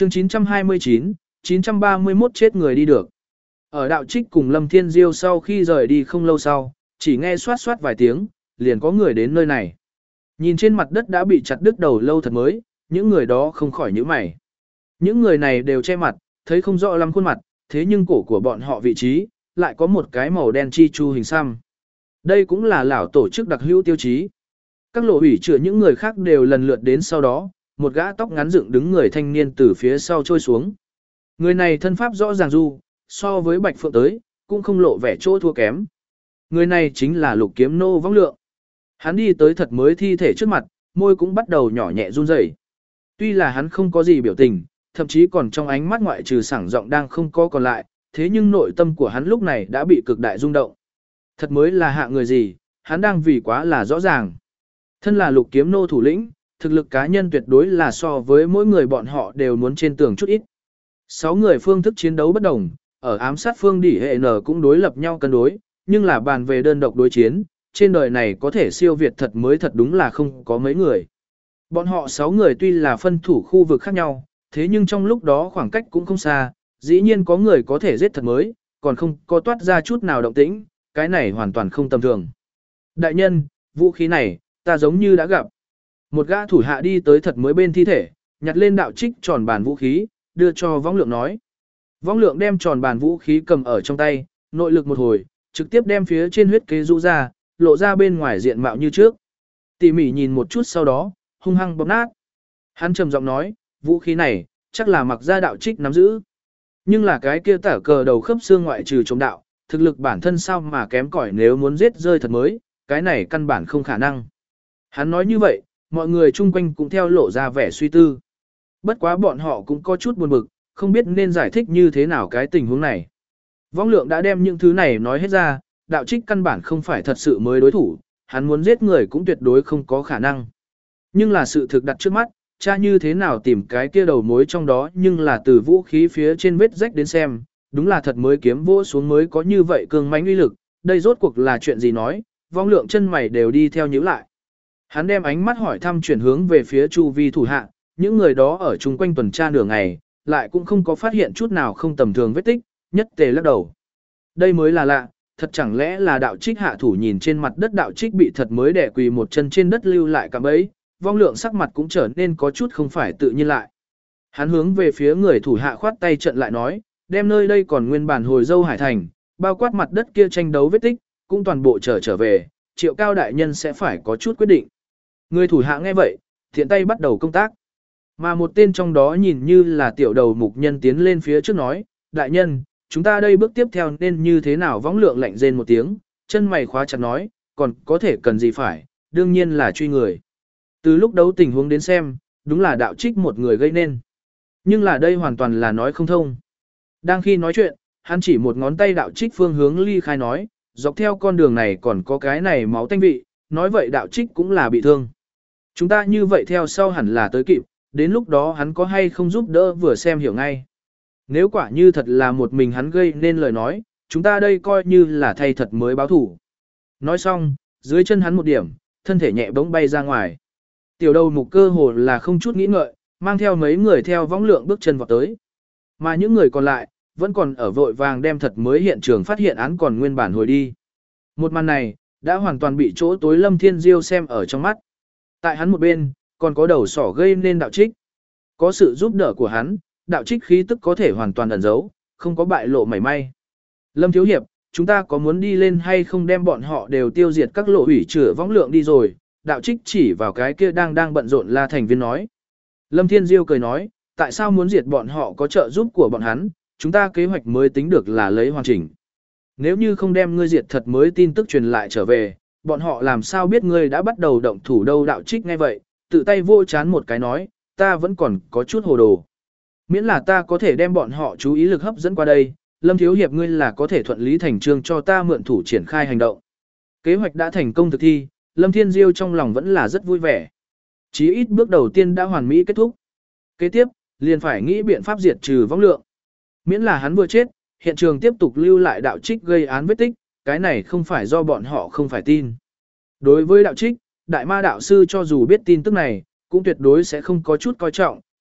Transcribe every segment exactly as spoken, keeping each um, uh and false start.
chương chín trăm hai mươi chín, chín trăm ba mươi mốt chết người đi được. Ở đạo trích cùng Lâm Thiên Diêu sau khi rời đi không lâu sau, chỉ nghe xoát xoát vài tiếng, liền có người đến nơi này. Nhìn trên mặt đất đã bị chặt đứt đầu lâu thật mới, những người đó không khỏi nhíu mày. Những người này đều che mặt, thấy không rõ lắm khuôn mặt, thế nhưng cổ của bọn họ vị trí, lại có một cái màu đen chi chu hình xăm. Đây cũng là lão tổ chức đặc hữu tiêu chí. Các lộ ủy chữa những người khác đều lần lượt đến sau đó, một gã tóc ngắn dựng đứng người thanh niên từ phía sau trôi xuống. Người này thân pháp rõ ràng du, so với Bạch Phượng tới, cũng không lộ vẻ chỗ thua kém. Người này chính là Lục Kiếm Nô Võng Lượng. Hắn đi tới thật mới thi thể trước mặt, môi cũng bắt đầu nhỏ nhẹ run rẩy. Tuy là hắn không có gì biểu tình, thậm chí còn trong ánh mắt ngoại trừ sảng giọng đang không có còn lại, thế nhưng nội tâm của hắn lúc này đã bị cực đại rung động. Thật mới là hạ người gì, hắn đang vì quá là rõ ràng. Thân là Lục Kiếm Nô thủ lĩnh, thực lực cá nhân tuyệt đối là so với mỗi người bọn họ đều muốn trên tường chút ít. Sáu người phương thức chiến đấu bất đồng, ở ám sát phương đỉ hệ N cũng đối lập nhau cân đối, nhưng là bàn về đơn độc đối chiến, trên đời này có thể siêu việt thật mới thật đúng là không có mấy người. Bọn họ sáu người tuy là phân thủ khu vực khác nhau, thế nhưng trong lúc đó khoảng cách cũng không xa, dĩ nhiên có người có thể giết thật mới, còn không có toát ra chút nào động tĩnh, cái này hoàn toàn không tầm thường. Đại nhân, vũ khí này, ta giống như đã gặp. Một gã thủ hạ đi tới thật mới bên thi thể, nhặt lên đạo trích tròn bàn vũ khí, đưa cho Võng Lượng nói. Võng Lượng đem tròn bàn vũ khí cầm ở trong tay, nội lực một hồi, trực tiếp đem phía trên huyết kế rũ ra, lộ ra bên ngoài diện mạo như trước. Tỉ mỉ nhìn một chút sau đó, hung hăng bóp nát. Hắn trầm giọng nói, vũ khí này, chắc là mặc ra đạo trích nắm giữ. Nhưng là cái kia tả cờ đầu khớp xương ngoại trừ chống đạo, thực lực bản thân sao mà kém cỏi nếu muốn giết rơi thật mới, cái này căn bản không khả năng. Hắn nói như vậy, mọi người chung quanh cũng theo lộ ra vẻ suy tư. Bất quá bọn họ cũng có chút buồn bực, không biết nên giải thích như thế nào cái tình huống này. Võng Lượng đã đem những thứ này nói hết ra, đạo trích căn bản không phải thật sự mới đối thủ, hắn muốn giết người cũng tuyệt đối không có khả năng. Nhưng là sự thực đặt trước mắt, cha như thế nào tìm cái kia đầu mối trong đó nhưng là từ vũ khí phía trên vết rách đến xem, đúng là thật mới kiếm vỗ xuống mới có như vậy cường mãnh uy lực, đây rốt cuộc là chuyện gì nói, Võng Lượng chân mày đều đi theo nhíu lại. Hắn đem ánh mắt hỏi thăm chuyển hướng về phía chu vi thủ hạ, những người đó ở chung quanh tuần tra nửa ngày, lại cũng không có phát hiện chút nào không tầm thường vết tích, nhất tề lắc đầu. Đây mới là lạ, thật chẳng lẽ là đạo trích hạ thủ nhìn trên mặt đất đạo trích bị thật mới đè quỳ một chân trên đất lưu lại cạm bẫy, Võng Lượng sắc mặt cũng trở nên có chút không phải tự nhiên lại. Hắn hướng về phía người thủ hạ khoát tay trận lại nói, đem nơi đây còn nguyên bản hồi dâu hải thành, bao quát mặt đất kia tranh đấu vết tích, cũng toàn bộ trở trở về, Triệu Cao đại nhân sẽ phải có chút quyết định. Người thủ hạ nghe vậy, thiện tay bắt đầu công tác. Mà một tên trong đó nhìn như là tiểu đầu mục nhân tiến lên phía trước nói, đại nhân, chúng ta đây bước tiếp theo nên như thế nào? Võng Lượng lạnh rên một tiếng, chân mày khóa chặt nói, còn có thể cần gì phải, đương nhiên là truy người. Từ lúc đấu tình huống đến xem, đúng là đạo trích một người gây nên. Nhưng là đây hoàn toàn là nói không thông. Đang khi nói chuyện, hắn chỉ một ngón tay đạo trích phương hướng ly khai nói, dọc theo con đường này còn có cái này máu tanh vị, nói vậy đạo trích cũng là bị thương. Chúng ta như vậy theo sau hẳn là tới kịp, đến lúc đó hắn có hay không giúp đỡ vừa xem hiểu ngay. Nếu quả như thật là một mình hắn gây nên lời nói, chúng ta đây coi như là thay thật mới báo thủ. Nói xong, dưới chân hắn một điểm, thân thể nhẹ bỗng bay ra ngoài. Tiểu đầu mục cơ hồ là không chút nghĩ ngợi, mang theo mấy người theo Võng Lượng bước chân vào tới. Mà những người còn lại, vẫn còn ở vội vàng đem thật mới hiện trường phát hiện án còn nguyên bản hồi đi. Một màn này, đã hoàn toàn bị chỗ tối Lâm Thiên Diêu xem ở trong mắt. Tại hắn một bên, còn có đầu sỏ gây nên đạo trích. Có sự giúp đỡ của hắn, đạo trích khí tức có thể hoàn toàn ẩn giấu, không có bại lộ mảy may. Lâm Thiếu Hiệp, chúng ta có muốn đi lên hay không đem bọn họ đều tiêu diệt các lộ ủy chữa Võng Lượng đi rồi, đạo trích chỉ vào cái kia đang đang bận rộn La thành viên nói. Lâm Thiên Diêu cười nói, tại sao muốn diệt bọn họ có trợ giúp của bọn hắn, chúng ta kế hoạch mới tính được là lấy hoàn chỉnh. Nếu như không đem ngươi diệt thật mới tin tức truyền lại trở về, bọn họ làm sao biết ngươi đã bắt đầu động thủ đâu? Đạo trích nghe vậy, tự tay vô chán một cái nói, ta vẫn còn có chút hồ đồ. Miễn là ta có thể đem bọn họ chú ý lực hấp dẫn qua đây, Lâm Thiếu Hiệp ngươi là có thể thuận lý thành trương cho ta mượn thủ triển khai hành động. Kế hoạch đã thành công thực thi, Lâm Thiên Diêu trong lòng vẫn là rất vui vẻ. Chí ít bước đầu tiên đã hoàn mỹ kết thúc. Kế tiếp, liền phải nghĩ biện pháp diệt trừ Võng Lượng. Miễn là hắn vừa chết, hiện trường tiếp tục lưu lại đạo trích gây án vết tích, cái này không phải do bọn họ không phải tin. Đối với đạo trích, đại ma đạo sư cho dù biết tin tức này, cũng tuyệt đối sẽ không có chút coi trọng,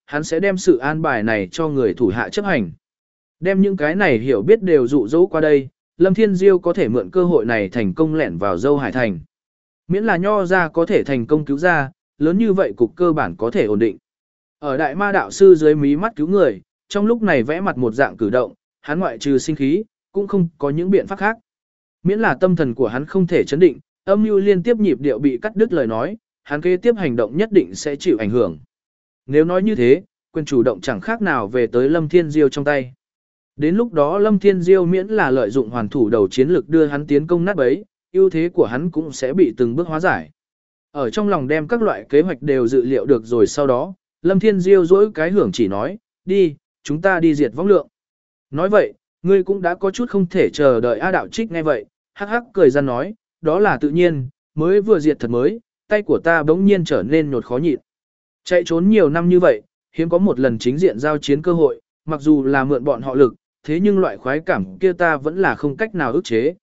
hắn sẽ đem sự an bài này cho người thủ hạ chấp hành. Đem những cái này hiểu biết đều dụ dỗ qua đây, Lâm Thiên Diêu có thể mượn cơ hội này thành công lẻn vào Dâu Hải Thành. Miễn là Nho ra có thể thành công cứu ra, lớn như vậy cục cơ bản có thể ổn định. Ở Đại Ma đạo sư dưới mí mắt cứu người, trong lúc này vẽ mặt một dạng cử động, hắn ngoại trừ sinh khí, cũng không có những biện pháp khác. Miễn là tâm thần của hắn không thể chấn định, âm mưu liên tiếp nhịp điệu bị cắt đứt lời nói, hắn kế tiếp hành động nhất định sẽ chịu ảnh hưởng. Nếu nói như thế, quyền chủ động chẳng khác nào về tới Lâm Thiên Diêu trong tay. Đến lúc đó Lâm Thiên Diêu miễn là lợi dụng hoàn thủ đầu chiến lực đưa hắn tiến công nát bấy, ưu thế của hắn cũng sẽ bị từng bước hóa giải. Ở trong lòng đem các loại kế hoạch đều dự liệu được rồi sau đó, Lâm Thiên Diêu dỗi cái hưởng chỉ nói, đi, chúng ta đi diệt võng lượng. Nói vậy, ngươi cũng đã có chút không thể chờ đợi A Đạo Trích nghe vậy, hắc hắc cười ra nói, đó là tự nhiên, mới vừa diệt thật mới, tay của ta bỗng nhiên trở nên nhột khó nhịn. Chạy trốn nhiều năm như vậy, hiếm có một lần chính diện giao chiến cơ hội, mặc dù là mượn bọn họ lực, thế nhưng loại khoái cảm kia ta vẫn là không cách nào ức chế.